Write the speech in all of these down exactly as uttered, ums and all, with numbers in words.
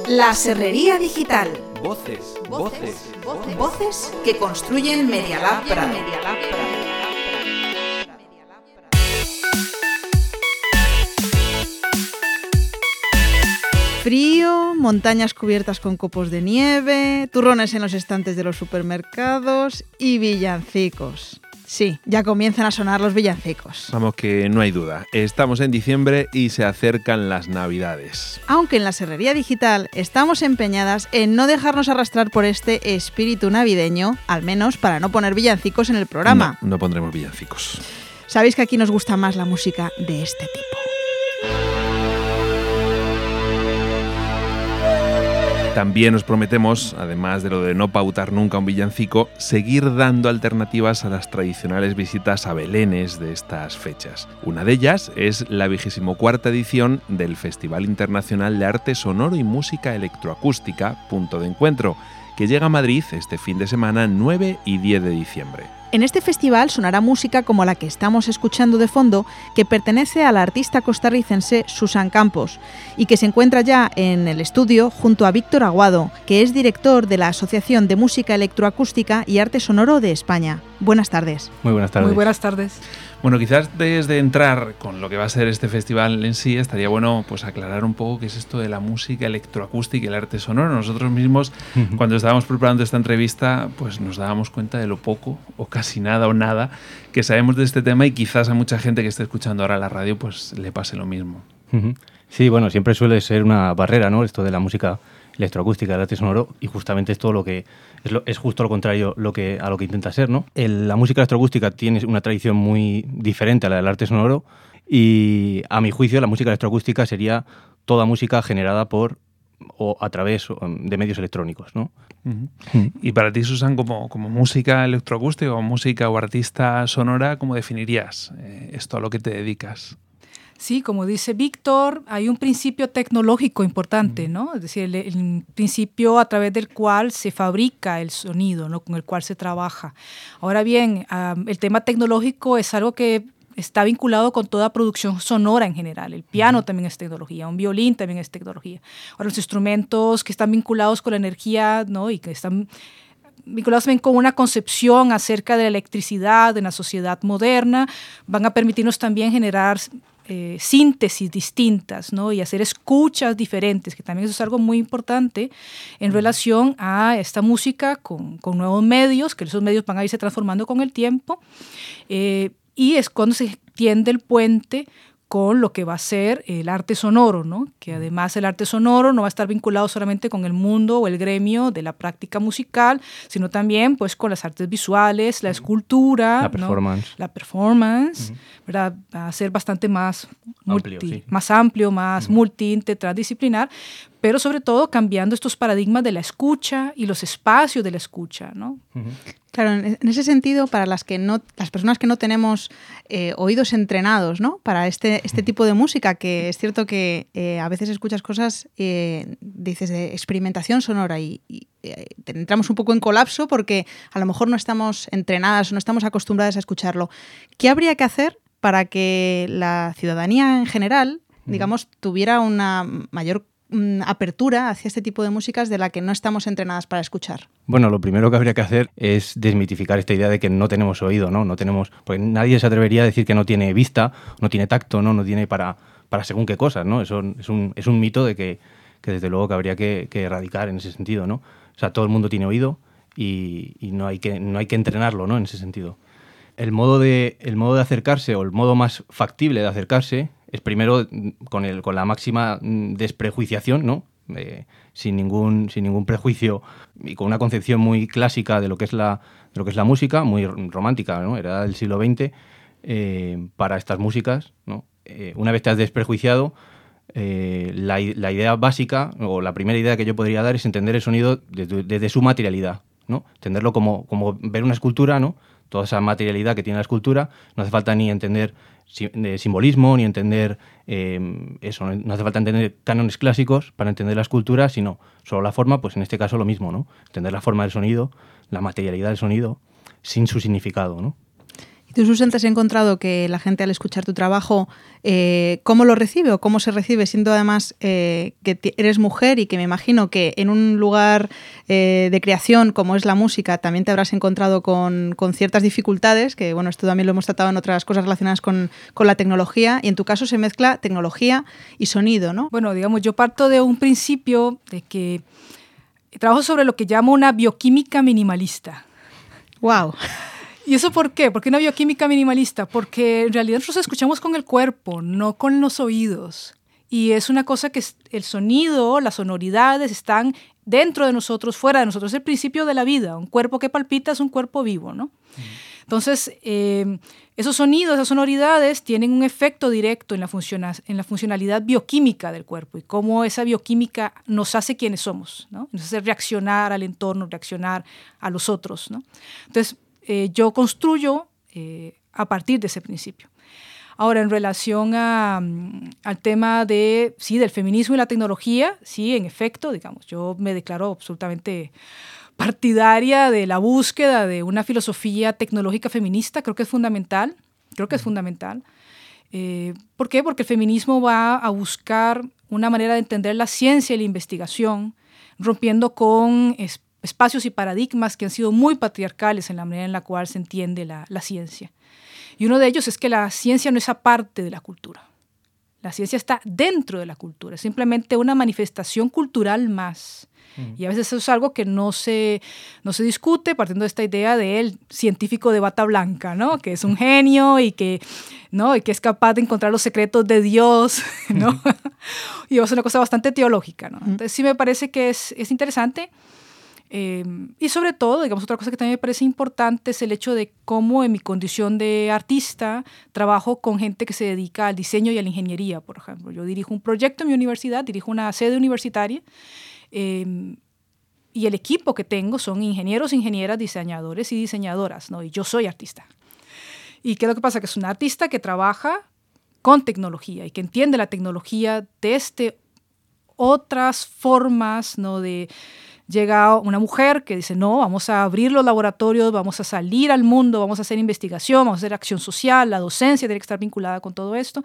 La Serrería Digital. Voces, voces, voces, voces que construyen Media Lab Prado. Frío, montañas cubiertas con copos de nieve, turrones en los estantes de los supermercados y villancicos. Sí, ya comienzan a sonar los villancicos. Vamos, que no hay duda. Estamos en diciembre y se acercan las Navidades. Aunque en la Serrería Digital estamos empeñadas en no dejarnos arrastrar por este espíritu navideño, al menos para no poner villancicos en el programa. No, no pondremos villancicos. Sabéis que aquí nos gusta más la música de este tipo. También os prometemos, además de lo de no pautar nunca un villancico, seguir dando alternativas a las tradicionales visitas a belenes de estas fechas. Una de ellas es la vigésimo cuarta edición del Festival Internacional de Arte Sonoro y Música Electroacústica, Punto de Encuentro, que llega a Madrid este fin de semana nueve y diez de diciembre. En este festival sonará música como la que estamos escuchando de fondo, que pertenece a la artista costarricense Susan Campos y que se encuentra ya en el estudio junto a Víctor Aguado, que es director de la Asociación de Música Electroacústica y Arte Sonoro de España. Buenas tardes. Muy buenas tardes. Muy buenas tardes. Bueno, quizás desde entrar con lo que va a ser este festival en sí, estaría bueno pues aclarar un poco qué es esto de la música electroacústica y el arte sonoro. Nosotros mismos, cuando estábamos preparando esta entrevista, pues nos dábamos cuenta de lo poco, o casi nada o nada, que sabemos de este tema, y quizás a mucha gente que esté escuchando ahora la radio pues le pase lo mismo. Sí, bueno, siempre suele ser una barrera, ¿no? Esto de la música electroacústica, el arte sonoro, y justamente es todo lo que es, lo, es justo lo contrario lo que, a lo que intenta ser, ¿no? El, la música electroacústica tiene una tradición muy diferente a la del arte sonoro, y a mi juicio la música electroacústica sería toda música generada por o a través de medios electrónicos, ¿no? Uh-huh. Uh-huh. Y para ti, Susan, como, como música electroacústica o música o artista sonora, ¿cómo definirías eh, esto a lo que te dedicas? Sí, como dice Víctor, hay un principio tecnológico importante, ¿no? Es decir, el, el principio a través del cual se fabrica el sonido, ¿no? Con el cual se trabaja. Ahora bien, um, el tema tecnológico es algo que está vinculado con toda producción sonora en general. El piano uh-huh. también es tecnología, un violín también es tecnología. Ahora, los instrumentos que están vinculados con la energía, ¿no? Y que están vinculados también con una concepción acerca de la electricidad en la sociedad moderna, van a permitirnos también generar Eh, síntesis distintas, ¿no? Y hacer escuchas diferentes, que también eso es algo muy importante en relación a esta música con, con nuevos medios, que esos medios van a irse transformando con el tiempo, eh, y es cuando se tiende el puente con lo que va a ser el arte sonoro, ¿no? Que además el arte sonoro no va a estar vinculado solamente con el mundo o el gremio de la práctica musical, sino también pues con las artes visuales, la escultura, la performance, ¿no? la performance, uh-huh. ¿verdad? Va a ser bastante más amplio, multi, sí. más amplio, más uh-huh. multi, transdisciplinar, pero sobre todo cambiando estos paradigmas de la escucha y los espacios de la escucha, ¿no? Uh-huh. Claro, en ese sentido, para las que no, las personas que no tenemos eh, oídos entrenados, ¿no? Para este, este tipo de música, que es cierto que eh, a veces escuchas cosas, eh, dices, de experimentación sonora y, y eh, entramos un poco en colapso porque a lo mejor no estamos entrenadas o no estamos acostumbradas a escucharlo. ¿Qué habría que hacer para que la ciudadanía en general, digamos, tuviera una mayor apertura hacia este tipo de músicas de la que no estamos entrenadas para escuchar? Bueno, lo primero que habría que hacer es desmitificar esta idea de que no tenemos oído, ¿no? No tenemos, porque nadie se atrevería a decir que no tiene vista, no tiene tacto, no, no tiene para, para según qué cosas, ¿no? Eso es un, es un mito de que, que desde luego que habría que, que erradicar en ese sentido, ¿no? O sea, todo el mundo tiene oído y, y no hay que, no hay que entrenarlo, ¿no? En ese sentido. El modo de, el modo de acercarse, o el modo más factible de acercarse, es primero con, el, con la máxima desprejuiciación, ¿no? Eh, sin ningún, sin ningún prejuicio y con una concepción muy clásica de lo que es la, de lo que es la música, muy romántica, ¿no? Era del siglo veinte, eh, para estas músicas, ¿no? Eh, una vez te has desprejuiciado, eh, la, la idea básica, o la primera idea que yo podría dar es entender el sonido desde, desde su materialidad, ¿no? Entenderlo como, como ver una escultura, ¿no? Toda esa materialidad que tiene la escultura, no hace falta ni entender de simbolismo, ni entender eh, eso, no hace falta entender cánones clásicos para entender la escultura, sino solo la forma, pues en este caso lo mismo, ¿no? Entender la forma del sonido, la materialidad del sonido, sin su significado, ¿no? ¿Tú, Susan, te has encontrado que la gente al escuchar tu trabajo, eh, cómo lo recibe o cómo se recibe, siendo además eh, que eres mujer y que me imagino que en un lugar eh, de creación como es la música también te habrás encontrado con, con ciertas dificultades, que bueno, esto también lo hemos tratado en otras cosas relacionadas con, con la tecnología, y en tu caso se mezcla tecnología y sonido, ¿no? Bueno, digamos, yo parto de un principio de que trabajo sobre lo que llamo una bioquímica minimalista. ¡Wow! ¿Y eso por qué? ¿Por qué una bioquímica minimalista? Porque en realidad nosotros escuchamos con el cuerpo, no con los oídos. Y es una cosa que el sonido, las sonoridades están dentro de nosotros, fuera de nosotros. Es el principio de la vida. Un cuerpo que palpita es un cuerpo vivo, ¿no? Mm. Entonces, eh, esos sonidos, esas sonoridades tienen un efecto directo en la, funciona, en la funcionalidad bioquímica del cuerpo y cómo esa bioquímica nos hace quienes somos, ¿no? Nos hace reaccionar al entorno, reaccionar a los otros, ¿no? Entonces, Eh, yo construyo eh, a partir de ese principio. Ahora, en relación a, um, al tema de, sí, del feminismo y la tecnología, sí, en efecto, digamos, yo me declaro absolutamente partidaria de la búsqueda de una filosofía tecnológica feminista. Creo que es fundamental, creo que es fundamental. Eh, ¿Por qué? Porque el feminismo va a buscar una manera de entender la ciencia y la investigación, rompiendo con espacios y paradigmas que han sido muy patriarcales en la manera en la cual se entiende la, la ciencia. Y uno de ellos es que la ciencia no es aparte de la cultura. La ciencia está dentro de la cultura, es simplemente una manifestación cultural más. Mm. Y a veces eso es algo que no se, no se discute partiendo de esta idea del científico de bata blanca, ¿no? Que es un genio y que, ¿no? y que es capaz de encontrar los secretos de Dios, ¿no? Mm. Y es una cosa bastante teológica, ¿no? Entonces sí me parece que es, es interesante. Eh, y sobre todo, digamos, otra cosa que también me parece importante es el hecho de cómo en mi condición de artista trabajo con gente que se dedica al diseño y a la ingeniería, por ejemplo. Yo dirijo un proyecto en mi universidad, dirijo una sede universitaria eh, y el equipo que tengo son ingenieros, ingenieras, diseñadores y diseñadoras, ¿no? Y yo soy artista. ¿Y qué es lo que pasa? Que es una artista que trabaja con tecnología y que entiende la tecnología desde otras formas, ¿no? De... Llega una mujer que dice, no, vamos a abrir los laboratorios, vamos a salir al mundo, vamos a hacer investigación, vamos a hacer acción social, la docencia tiene que estar vinculada con todo esto.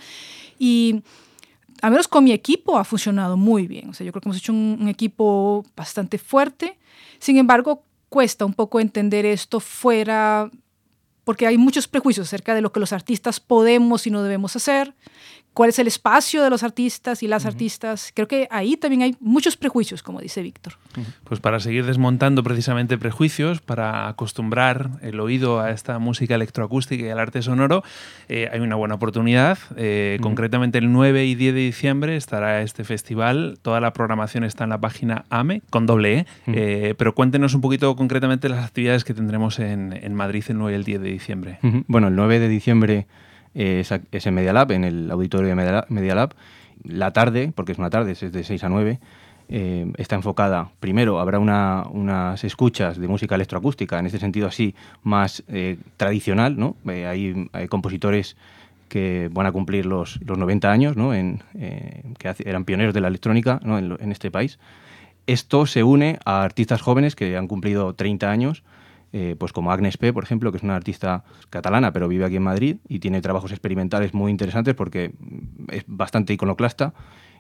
Y al menos con mi equipo ha funcionado muy bien. O sea, yo creo que hemos hecho un, un equipo bastante fuerte. Sin embargo, cuesta un poco entender esto fuera, porque hay muchos prejuicios acerca de lo que los artistas podemos y no debemos hacer. ¿Cuál es el espacio de los artistas y las uh-huh. artistas? Creo que ahí también hay muchos prejuicios, como dice Víctor. Pues para seguir desmontando precisamente prejuicios, para acostumbrar el oído a esta música electroacústica y al arte sonoro, eh, hay una buena oportunidad. Eh, uh-huh. Concretamente el nueve y diez de diciembre estará este festival. Toda la programación está en la página A M E, con doble E. Uh-huh. Eh, pero cuéntenos un poquito concretamente las actividades que tendremos en, en Madrid el nueve y el diez de diciembre. Uh-huh. Bueno, el nueve de diciembre... Es, es en Media Lab, en el auditorio de Media, Media Lab. La tarde, porque es una tarde, es de seis a nueve, eh, está enfocada, primero habrá una, unas escuchas de música electroacústica, en este sentido así, más eh, tradicional, ¿no? Eh, hay, hay compositores que van a cumplir los, los noventa años, ¿no? en, eh, que hace, eran pioneros de la electrónica, ¿no? en, en este país. Esto se une a artistas jóvenes que han cumplido treinta años, Eh, pues como Agnes P, por ejemplo, que es una artista catalana, pero vive aquí en Madrid y tiene trabajos experimentales muy interesantes porque es bastante iconoclasta.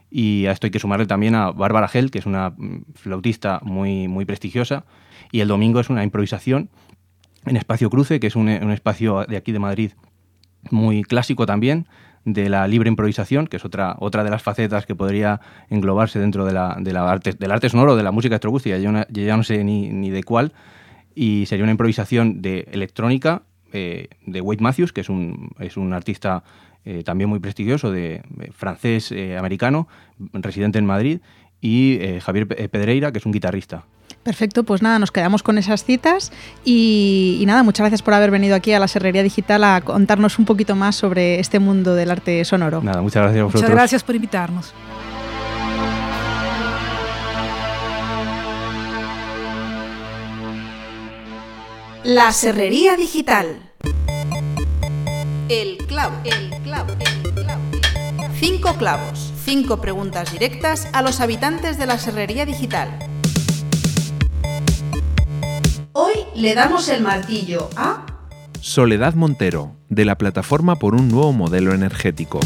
Y a esto hay que sumarle también a Bárbara Gel, que es una flautista muy, muy prestigiosa. Y el domingo es una improvisación en Espacio Cruce, que es un, un espacio de aquí de Madrid muy clásico también, de la libre improvisación, que es otra, otra de las facetas que podría englobarse dentro de la, de la arte, del arte sonoro, de la música electroacústica. Yo, yo ya no sé ni, ni de cuál. Y sería una improvisación de electrónica eh, de Wade Matthews, que es un, es un artista eh, también muy prestigioso, de, de francés, eh, americano, residente en Madrid, y eh, Javier Pedreira, que es un guitarrista. Perfecto, pues nada, nos quedamos con esas citas y, y nada, muchas gracias por haber venido aquí a la Serrería Digital a contarnos un poquito más sobre este mundo del arte sonoro. Nada, muchas gracias a vosotros. Muchas gracias por invitarnos. La Serrería Digital. El clavo, el clavo, el clavo. Cinco clavos, cinco preguntas directas a los habitantes de la Serrería Digital. Hoy le damos el martillo a Soledad Montero, de la Plataforma por un Nuevo Modelo Energético.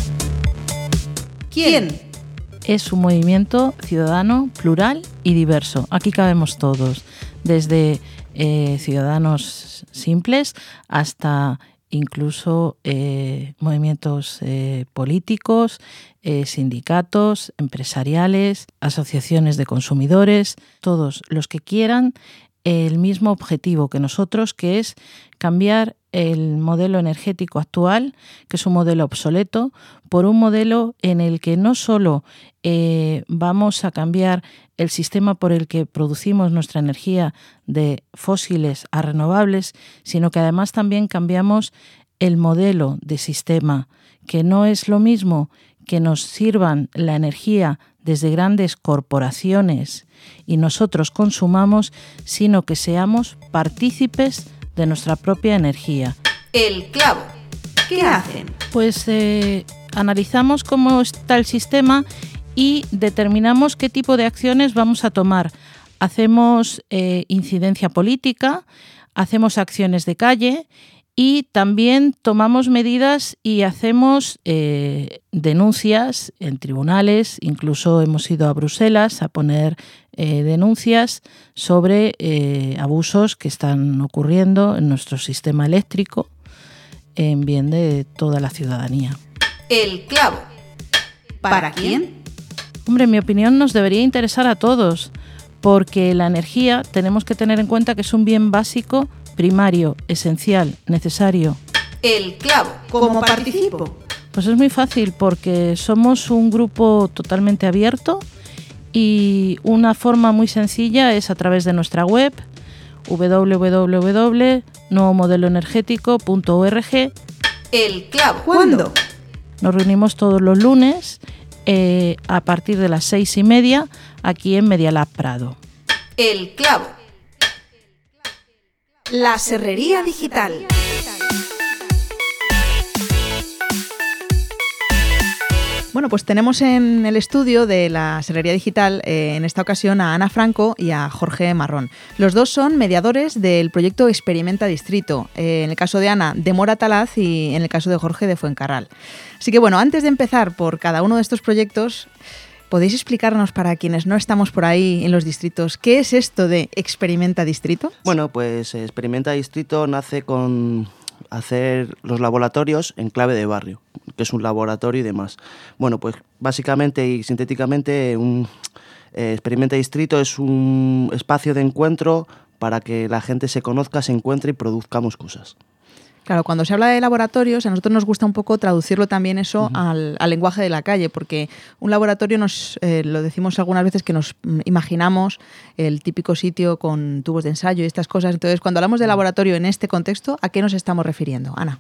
¿Quién? Es un movimiento ciudadano, plural y diverso. Aquí cabemos todos, desde eh, ciudadanos simples hasta incluso eh, movimientos eh, políticos, eh, sindicatos, empresariales, asociaciones de consumidores, todos los que quieran el mismo objetivo que nosotros, que es cambiar el modelo energético actual, que es un modelo obsoleto, por un modelo en el que no solo eh, vamos a cambiar el sistema por el que producimos nuestra energía de fósiles a renovables, sino que además también cambiamos el modelo de sistema, que no es lo mismo que nos sirvan la energía desde grandes corporaciones y nosotros consumamos, sino que seamos partícipes de nuestra propia energía. El clavo. ¿Qué hacen? Pues eh, analizamos cómo está el sistema y determinamos qué tipo de acciones vamos a tomar. Hacemos eh, incidencia política, hacemos acciones de calle y también tomamos medidas y hacemos eh, denuncias en tribunales. Incluso hemos ido a Bruselas a poner eh, denuncias sobre eh, abusos que están ocurriendo en nuestro sistema eléctrico en bien de toda la ciudadanía. El clavo. ¿Para quién? Hombre, en mi opinión nos debería interesar a todos, porque la energía tenemos que tener en cuenta que es un bien básico, primario, esencial, necesario. El clavo. ¿Cómo participo? Pues es muy fácil, porque somos un grupo totalmente abierto y una forma muy sencilla es a través de nuestra web doble u doble u doble u punto nuevo modelo energético punto org. El clavo. ¿Cuándo? Nos reunimos todos los lunes eh, a partir de las seis y media aquí en Medialab Prado. El clavo. La Serrería Digital. Bueno, pues tenemos en el estudio de la Serrería Digital eh, en esta ocasión a Ana Franco y a Jorge Marrón. Los dos son mediadores del proyecto Experimenta Distrito, eh, en el caso de Ana de Moratalaz y en el caso de Jorge de Fuencarral. Así que bueno, antes de empezar por cada uno de estos proyectos, ¿podéis explicarnos para quienes no estamos por ahí en los distritos qué es esto de Experimenta Distrito? Bueno, pues Experimenta Distrito nace con hacer los laboratorios en clave de barrio, que es un laboratorio y demás. Bueno, pues básicamente y sintéticamente un eh, Experimenta Distrito es un espacio de encuentro para que la gente se conozca, se encuentre y produzcamos cosas. Claro, cuando se habla de laboratorios, a nosotros nos gusta un poco traducirlo también eso uh-huh. al, al lenguaje de la calle, porque un laboratorio, nos eh, lo decimos algunas veces, que nos imaginamos el típico sitio con tubos de ensayo y estas cosas. Entonces, cuando hablamos de laboratorio en este contexto, ¿a qué nos estamos refiriendo? Ana.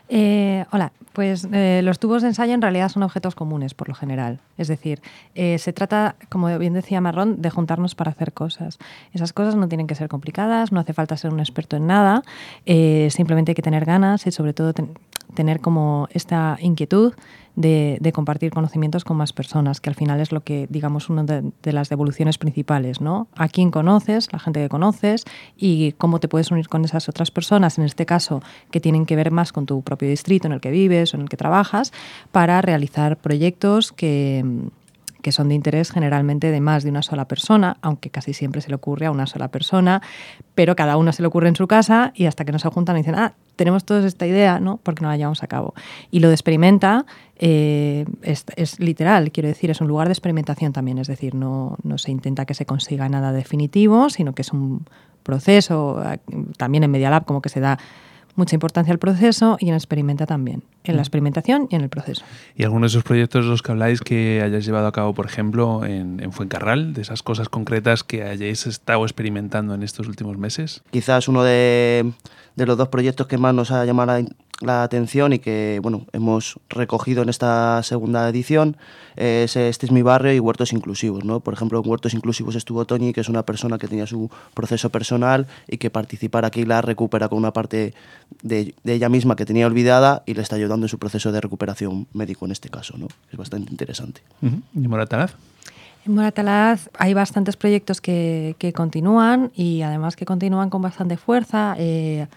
Eh, hola, pues eh, los tubos de ensayo en realidad son objetos comunes por lo general. Es decir, eh, se trata, como bien decía Marrón, de juntarnos para hacer cosas. Esas cosas no tienen que ser complicadas, no hace falta ser un experto en nada, eh, simplemente hay que tener ganas y sobre todo ten- tener como esta inquietud de, de compartir conocimientos con más personas, que al final es lo que, digamos, una de, de las devoluciones principales, ¿no? A quién conoces, la gente que conoces y cómo te puedes unir con esas otras personas, en este caso, que tienen que ver más con tu propio distrito en el que vives o en el que trabajas, para realizar proyectos que... que son de interés generalmente de más de una sola persona, aunque casi siempre se le ocurre a una sola persona, pero cada uno se le ocurre en su casa y hasta que no se juntan dicen, ah, tenemos todos esta idea, ¿no? Porque no la llevamos a cabo. Y lo de Experimenta eh, es, es literal, quiero decir, es un lugar de experimentación también, es decir, no, no se intenta que se consiga nada definitivo, sino que es un proceso, también en Medialab como que se da mucha importancia al proceso y en Experimenta también, en la experimentación y en el proceso. ¿Y algunos de esos proyectos de los que habláis que hayáis llevado a cabo, por ejemplo, en, en Fuencarral, de esas cosas concretas que hayáis estado experimentando en estos últimos meses? Quizás uno de, de los dos proyectos que más nos ha llamado la, la atención y que bueno hemos recogido en esta segunda edición es Este es mi barrio y Huertos Inclusivos, ¿no? Por ejemplo, en Huertos Inclusivos estuvo Toñi, que es una persona que tenía su proceso personal y que participar aquí la recupera con una parte de, de ella misma que tenía olvidada y le está ayudando en su proceso de recuperación médico en este caso, ¿no? Es bastante interesante. Uh-huh. ¿Y Moratalaz? En Moratalaz hay bastantes proyectos que, que continúan y además que continúan con bastante fuerza. Eh,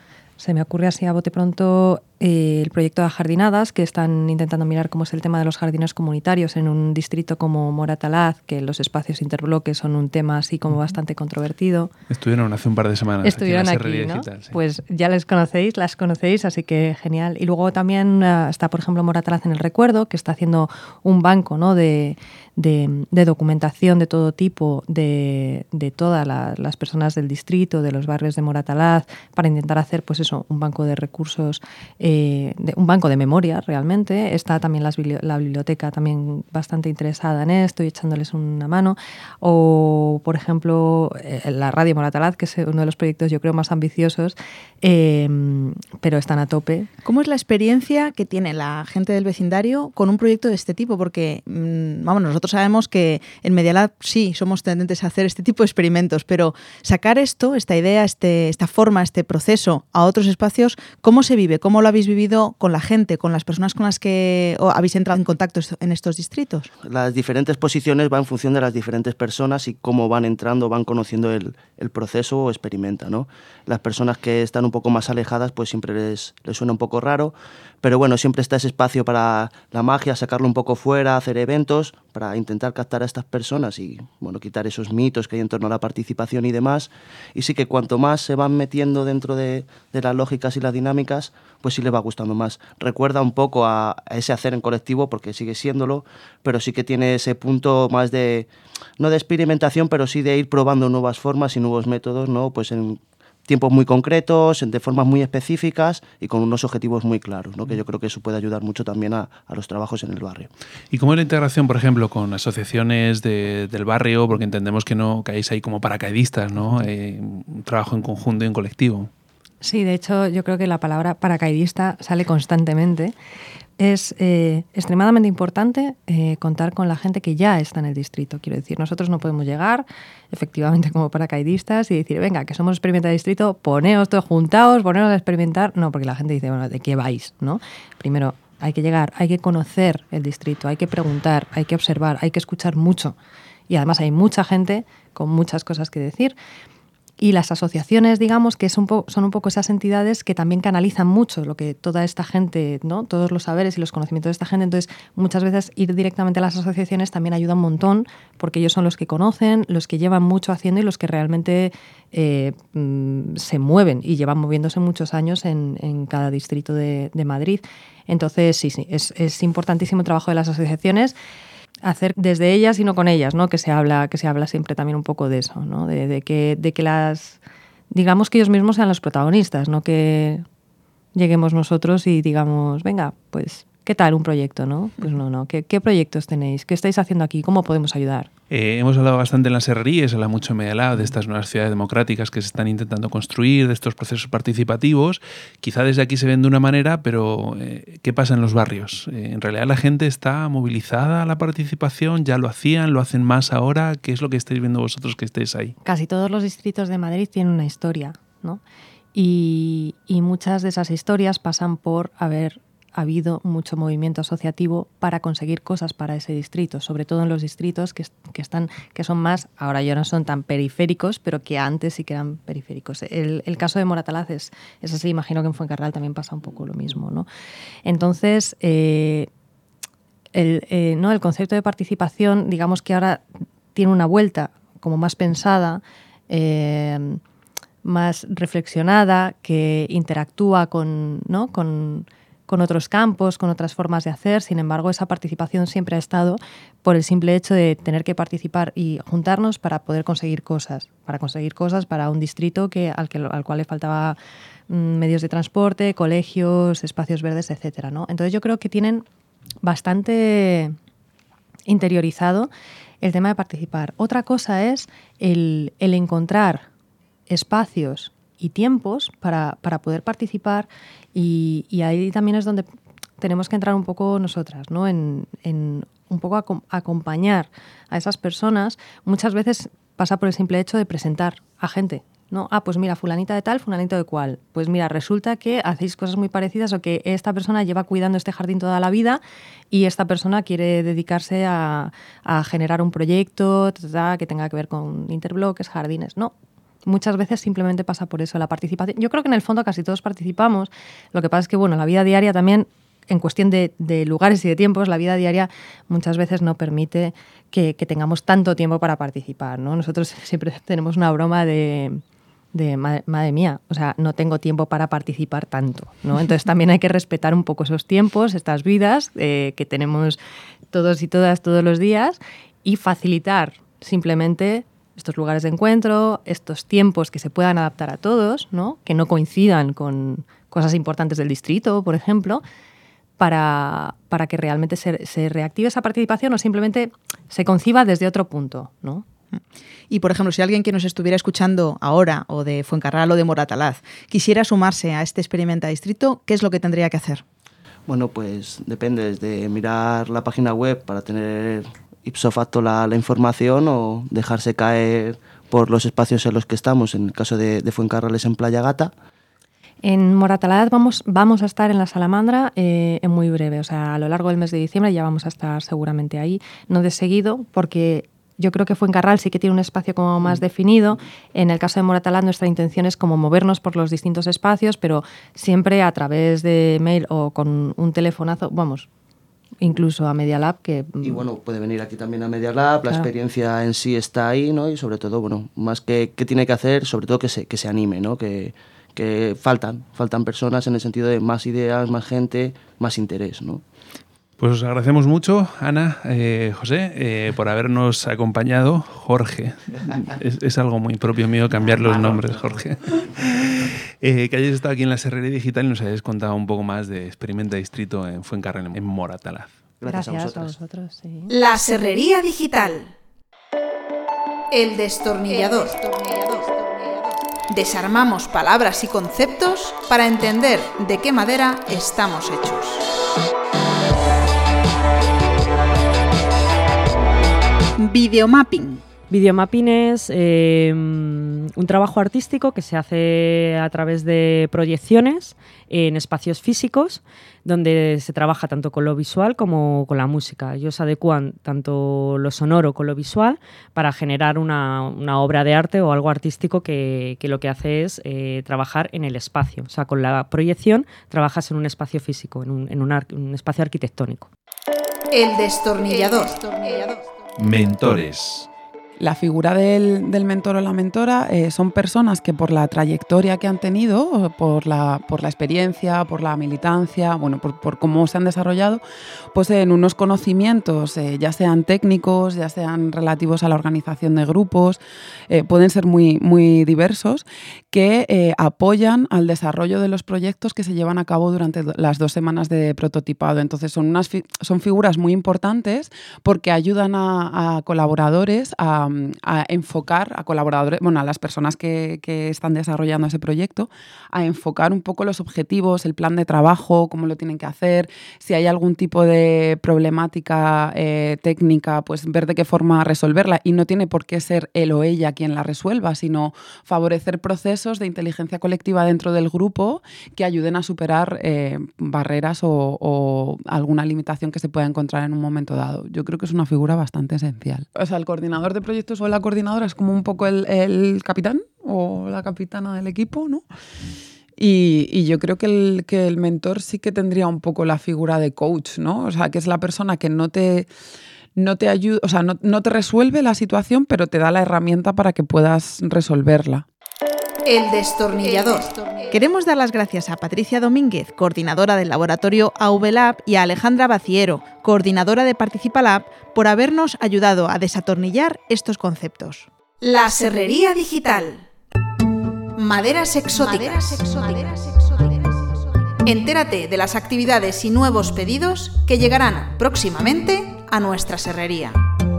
se me ocurre así a bote pronto eh, el proyecto de Jardinadas, que están intentando mirar cómo es el tema de los jardines comunitarios en un distrito como Moratalaz, que los espacios interbloques son un tema así como bastante controvertido. Estuvieron hace un par de semanas Estuvieron aquí, en la aquí, Serrería ¿no? Digital. Sí. Pues ya les conocéis, las conocéis, así que genial. Y luego también uh, está, por ejemplo, Moratalaz en el Recuerdo, que está haciendo un banco, ¿no?, de, de, de documentación de todo tipo de, de todas la, las personas del distrito, de los barrios de Moratalaz, para intentar hacer, pues eso, un banco de recursos, eh, de, un banco de memoria realmente. Está también las, la biblioteca también bastante interesada en esto y echándoles una mano. O, por ejemplo, eh, la Radio Moratalaz, que es uno de los proyectos yo creo más ambiciosos, eh, pero están a tope. ¿Cómo es la experiencia que tiene la gente del vecindario con un proyecto de este tipo? Porque, mmm, vamos, nosotros sabemos que en Media Lab sí somos tendentes a hacer este tipo de experimentos, pero sacar esto, esta idea, este, esta forma, este proceso a otros espacios, ¿cómo se vive? ¿Cómo lo habéis vivido con la gente, con las personas con las que habéis entrado en contacto en estos distritos? Las diferentes posiciones van en función de las diferentes personas y cómo van entrando, van conociendo el, el proceso o experimentan, ¿no? Las personas que están un poco más alejadas, pues siempre les, les suena un poco raro, pero bueno, siempre está ese espacio para la magia, sacarlo un poco fuera, hacer eventos para intentar captar a estas personas y, bueno, quitar esos mitos que hay en torno a la participación y demás. Y sí que cuanto más se van metiendo dentro de, de las lógicas y las dinámicas, pues sí les va gustando más. Recuerda un poco a, a ese hacer en colectivo, porque sigue siéndolo, pero sí que tiene ese punto más de, no de experimentación, pero sí de ir probando nuevas formas y nuevos métodos, ¿no? Pues en tiempos muy concretos, de formas muy específicas y con unos objetivos muy claros, ¿no? Que yo creo que eso puede ayudar mucho también a, a los trabajos en el barrio. ¿Y cómo es la integración, por ejemplo, con asociaciones de, del barrio? Porque entendemos que no caéis ahí como paracaidistas, ¿no? Eh, un trabajo en conjunto y en colectivo. Sí, de hecho yo creo que la palabra paracaidista sale constantemente. Es eh, extremadamente importante eh, contar con la gente que ya está en el distrito. Quiero decir, nosotros no podemos llegar efectivamente como paracaidistas y decir, venga, que somos experimenta de distrito, poneos todos juntaos, poneos a experimentar. No, porque la gente dice, bueno, ¿de qué vais? ¿No? Primero, hay que llegar, hay que conocer el distrito, hay que preguntar, hay que observar, hay que escuchar mucho. Y además hay mucha gente con muchas cosas que decir. Y las asociaciones, digamos, que es un po- son un poco esas entidades que también canalizan mucho lo que toda esta gente, ¿no? Todos los saberes y los conocimientos de esta gente. Entonces, muchas veces ir directamente a las asociaciones también ayuda un montón, porque ellos son los que conocen, los que llevan mucho haciendo y los que realmente eh, mm, se mueven y llevan moviéndose muchos años en, en cada distrito de, de Madrid. Entonces, sí, sí, es, es importantísimo el trabajo de las asociaciones, hacer desde ellas y no con ellas, ¿no? Que se habla, que se habla siempre también un poco de eso, ¿no? De, de que, de que las, digamos que ellos mismos sean los protagonistas, no que lleguemos nosotros y digamos, venga, pues, ¿qué tal un proyecto, no? Pues no, no. ¿Qué, qué proyectos tenéis? ¿Qué estáis haciendo aquí? ¿Cómo podemos ayudar? Eh, hemos hablado bastante en la Serrería, se habla mucho en Media Lab de estas nuevas ciudades democráticas que se están intentando construir, de estos procesos participativos. Quizá desde aquí se ven de una manera, pero eh, ¿qué pasa en los barrios? Eh, ¿En realidad la gente está movilizada a la participación? ¿Ya lo hacían? ¿Lo hacen más ahora? ¿Qué es lo que estáis viendo vosotros que estéis ahí? Casi todos los distritos de Madrid tienen una historia, ¿no? Y, y muchas de esas historias pasan por haber ha habido mucho movimiento asociativo para conseguir cosas para ese distrito, sobre todo en los distritos que, que, están, que son más, ahora ya no son tan periféricos, pero que antes sí que eran periféricos. El, el caso de Moratalaz es, es así, imagino que en Fuencarral también pasa un poco lo mismo, ¿no? Entonces, eh, el, eh, ¿no? el concepto de participación, digamos que ahora tiene una vuelta como más pensada, eh, más reflexionada, que interactúa con, ¿no? con con otros campos, con otras formas de hacer. Sin embargo, esa participación siempre ha estado por el simple hecho de tener que participar y juntarnos para poder conseguir cosas, para conseguir cosas para un distrito que, al, que, al cual le faltaba mmm, medios de transporte, colegios, espacios verdes, etcétera, ¿no? Entonces yo creo que tienen bastante interiorizado el tema de participar. Otra cosa es el, el encontrar espacios y tiempos para, para poder participar y, y ahí también es donde tenemos que entrar un poco nosotras, ¿no? En, en un poco a, a acompañar a esas personas. Muchas veces pasa por el simple hecho de presentar a gente, ¿no? Ah, pues mira, fulanita de tal, fulanito de cual. Pues mira, resulta que hacéis cosas muy parecidas o que esta persona lleva cuidando este jardín toda la vida y esta persona quiere dedicarse a, a generar un proyecto que tenga que ver con interbloques, jardines. No. Muchas veces simplemente pasa por eso, la participación. Yo creo que en el fondo casi todos participamos. Lo que pasa es que, bueno, la vida diaria también, en cuestión de, de lugares y de tiempos, la vida diaria muchas veces no permite que, que tengamos tanto tiempo para participar, ¿no? Nosotros siempre tenemos una broma de, de madre, madre mía, o sea, no tengo tiempo para participar tanto, ¿no? Entonces también hay que respetar un poco esos tiempos, estas vidas eh, que tenemos todos y todas todos los días y facilitar simplemente estos lugares de encuentro, estos tiempos que se puedan adaptar a todos, ¿no? Que no coincidan con cosas importantes del distrito, por ejemplo, para, para que realmente se, se reactive esa participación o simplemente se conciba desde otro punto, ¿no? Y, por ejemplo, si alguien que nos estuviera escuchando ahora, o de Fuencarral o de Moratalaz, quisiera sumarse a este Experimenta Distrito, ¿qué es lo que tendría que hacer? Bueno, pues depende desde mirar la página web para tener ipso facto la, la información o dejarse caer por los espacios en los que estamos. En el caso de, de Fuencarral es en Playa Gata. En Moratalaz vamos, vamos a estar en la Salamandra eh, en muy breve, o sea, a lo largo del mes de diciembre ya vamos a estar seguramente ahí, no de seguido, porque yo creo que Fuencarral sí que tiene un espacio como más definido. En el caso de Moratalaz nuestra intención es como movernos por los distintos espacios, pero siempre a través de mail o con un telefonazo, vamos, incluso a Media Lab. Que, y bueno, puede venir aquí también a Media Lab, claro. La experiencia en sí está ahí, ¿no? Y sobre todo, bueno, más que qué tiene que hacer, sobre todo que se, que se anime, ¿no? Que, que faltan, faltan personas en el sentido de más ideas, más gente, más interés, ¿no? Pues os agradecemos mucho, Ana, eh, José, eh, por habernos acompañado. Jorge, es, es algo muy propio mío cambiar los nombres, Jorge. Eh, que hayáis estado aquí en la Serrería Digital y nos hayáis contado un poco más de Experimenta Distrito en Fuencarral, en Moratalaz. Gracias, Gracias a vosotros. A vosotros sí. La Serrería Digital. El destornillador. Desarmamos palabras y conceptos para entender de qué madera estamos hechos. Videomapping. Videomapping es eh, un trabajo artístico que se hace a través de proyecciones en espacios físicos donde se trabaja tanto con lo visual como con la música. Ellos adecuan tanto lo sonoro con lo visual para generar una, una obra de arte o algo artístico que, que lo que hace es eh, trabajar en el espacio. O sea, con la proyección trabajas en un espacio físico, en un, en un, ar- un espacio arquitectónico. El destornillador. Mentores. La figura del, del mentor o la mentora eh, son personas que por la trayectoria que han tenido, por la, por la experiencia, por la militancia, bueno, por, por cómo se han desarrollado, poseen unos conocimientos, eh, ya sean técnicos, ya sean relativos a la organización de grupos, eh, pueden ser muy, muy diversos, que eh, apoyan al desarrollo de los proyectos que se llevan a cabo durante las dos semanas de prototipado. Entonces son, unas fi- son figuras muy importantes porque ayudan a, a colaboradores a a enfocar a colaboradores, bueno, a las personas que, que están desarrollando ese proyecto, a enfocar un poco los objetivos, el plan de trabajo, cómo lo tienen que hacer, si hay algún tipo de problemática eh, técnica, pues ver de qué forma resolverla. Y no tiene por qué ser él o ella quien la resuelva, sino favorecer procesos de inteligencia colectiva dentro del grupo que ayuden a superar eh, barreras o, o alguna limitación que se pueda encontrar en un momento dado. Yo creo que es una figura bastante esencial. O sea, el coordinador de proyectos o la coordinadora es como un poco el, el capitán o la capitana del equipo, ¿no? Y, y yo creo que el, que el mentor sí que tendría un poco la figura de coach, ¿no? O sea, que es la persona que no te, no te ayuda, o sea, no, no te resuelve la situación, pero te da la herramienta para que puedas resolverla. El destornillador. Queremos dar las gracias a Patricia Domínguez, coordinadora del laboratorio A V Lab, y a Alejandra Baciero, coordinadora de Participa Lab, por habernos ayudado a desatornillar estos conceptos. La Serrería Digital. Maderas exóticas. Entérate de las actividades y nuevos pedidos que llegarán próximamente a nuestra serrería.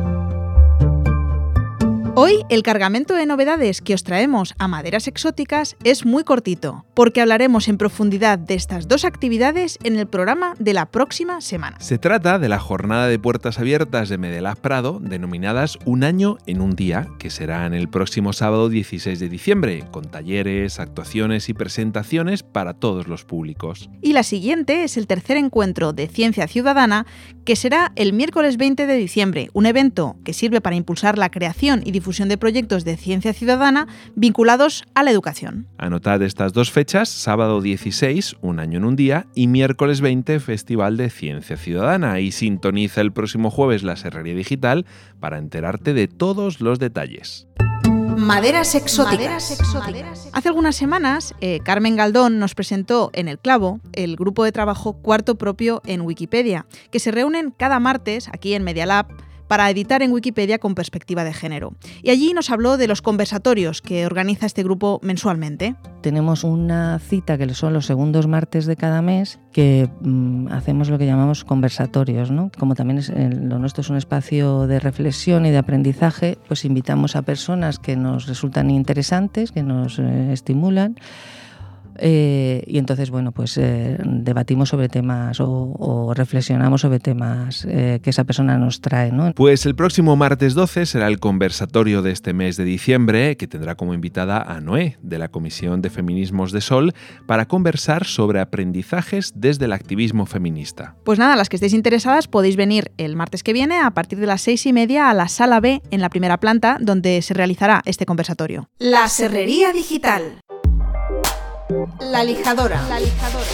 Hoy el cargamento de novedades que os traemos a Maderas Exóticas es muy cortito, porque hablaremos en profundidad de estas dos actividades en el programa de la próxima semana. Se trata de la jornada de puertas abiertas de Medelaz Prado, denominadas Un año en un día, que será en el próximo sábado dieciséis de diciembre, con talleres, actuaciones y presentaciones para todos los públicos. Y la siguiente es el tercer encuentro de Ciencia Ciudadana, que será el miércoles veinte de diciembre, un evento que sirve para impulsar la creación y difusión difusión de proyectos de ciencia ciudadana vinculados a la educación. Anotad estas dos fechas, sábado dieciséis, Un año en un día, y miércoles veinte, Festival de Ciencia Ciudadana, y sintoniza el próximo jueves la Serrería Digital para enterarte de todos los detalles. Maderas exóticas. Hace algunas semanas, eh, Carmen Galdón nos presentó en El Clavo el grupo de trabajo Cuarto Propio en Wikipedia, que se reúnen cada martes aquí en Media Lab para editar en Wikipedia con perspectiva de género. Y allí nos habló de los conversatorios que organiza este grupo mensualmente. Tenemos una cita que son los segundos martes de cada mes, que mmm, hacemos lo que llamamos conversatorios, ¿no? Como también es, eh, lo nuestro es un espacio de reflexión y de aprendizaje, pues invitamos a personas que nos resultan interesantes, que nos eh, estimulan. Eh, y entonces, bueno, pues eh, debatimos sobre temas o, o reflexionamos sobre temas eh, que esa persona nos trae, ¿no? Pues el próximo martes doce será el conversatorio de este mes de diciembre, que tendrá como invitada a Noé, de la Comisión de Feminismos de Sol, para conversar sobre aprendizajes desde el activismo feminista. Pues nada, las que estéis interesadas podéis venir el martes que viene a partir de las seis y media a la Sala B en la primera planta, donde se realizará este conversatorio. La Serrería Digital. La lijadora. La lijadora.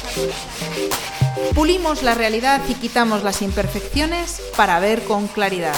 Pulimos la realidad y quitamos las imperfecciones para ver con claridad.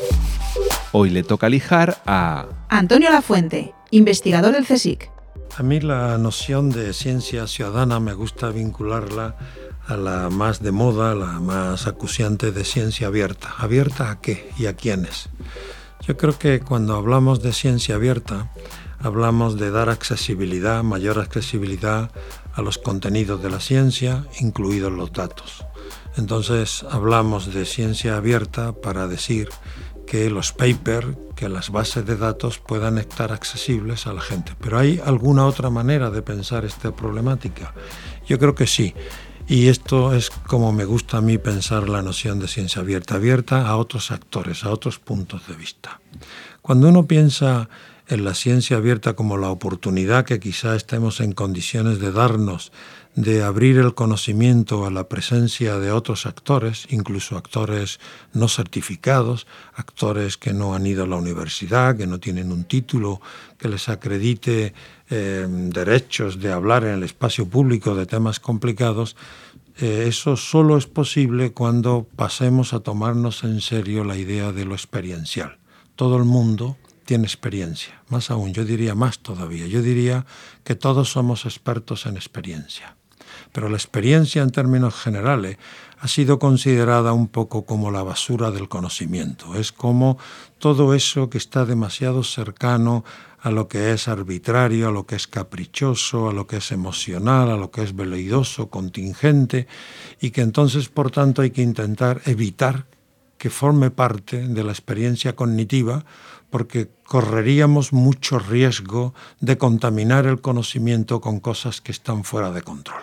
Hoy le toca lijar a Antonio Lafuente, investigador del CSIC. A mí la noción de ciencia ciudadana me gusta vincularla a la más de moda, la más acuciante de ciencia abierta. ¿Abierta a qué y a quiénes? Yo creo que cuando hablamos de ciencia abierta, hablamos de dar accesibilidad, mayor accesibilidad a los contenidos de la ciencia, incluidos los datos. Entonces hablamos de ciencia abierta para decir que los papers, que las bases de datos puedan estar accesibles a la gente. ¿Pero hay alguna otra manera de pensar esta problemática? Yo creo que sí. Y esto es como me gusta a mí pensar la noción de ciencia abierta, abierta a otros actores, a otros puntos de vista. Cuando uno piensa en la ciencia abierta como la oportunidad que quizá estemos en condiciones de darnos, de abrir el conocimiento a la presencia de otros actores, incluso actores no certificados, actores que no han ido a la universidad, que no tienen un título que les acredite eh, derechos de hablar en el espacio público de temas complicados. Eh, eso solo es posible cuando pasemos a tomarnos en serio la idea de lo experiencial. Todo el mundo tiene experiencia, más aún, yo diría más todavía, yo diría que todos somos expertos en experiencia. Pero la experiencia en términos generales ha sido considerada un poco como la basura del conocimiento, es como todo eso que está demasiado cercano a lo que es arbitrario, a lo que es caprichoso, a lo que es emocional, a lo que es veleidoso, contingente, y que entonces, por tanto, hay que intentar evitar que forme parte de la experiencia cognitiva, porque correríamos mucho riesgo de contaminar el conocimiento con cosas que están fuera de control.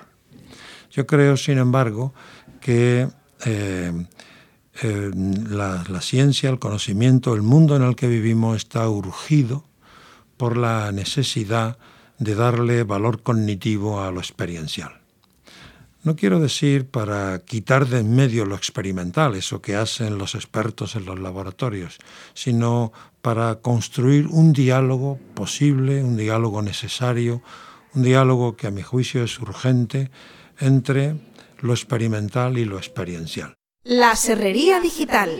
Yo creo, sin embargo, que eh, eh, la, la ciencia, el conocimiento, el mundo en el que vivimos está urgido por la necesidad de darle valor cognitivo a lo experiencial. No quiero decir para quitar de en medio lo experimental, eso que hacen los expertos en los laboratorios, sino para construir un diálogo posible, un diálogo necesario, un diálogo que a mi juicio es urgente entre lo experimental y lo experiencial. La Serrería Digital.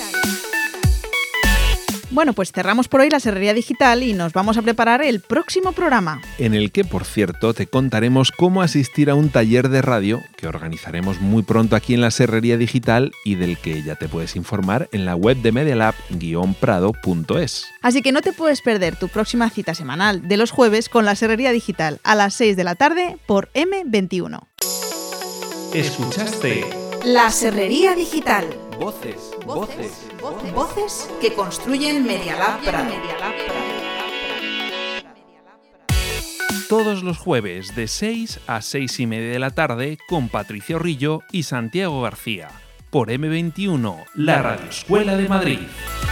Bueno, pues cerramos por hoy la Serrería Digital y nos vamos a preparar el próximo programa. En el que, por cierto, te contaremos cómo asistir a un taller de radio que organizaremos muy pronto aquí en la Serrería Digital y del que ya te puedes informar en la web de medialab guion prado punto es. Así que no te puedes perder tu próxima cita semanal de los jueves con la Serrería Digital a las seis de la tarde por eme veintiuno. ¿Escuchaste? La Serrería Digital. Voces, voces, voces, voces que construyen Media Lab Prado. Todos los jueves de seis a seis y media de la tarde con Patricia Rillo y Santiago García por eme veintiuno, la Radioescuela de Madrid.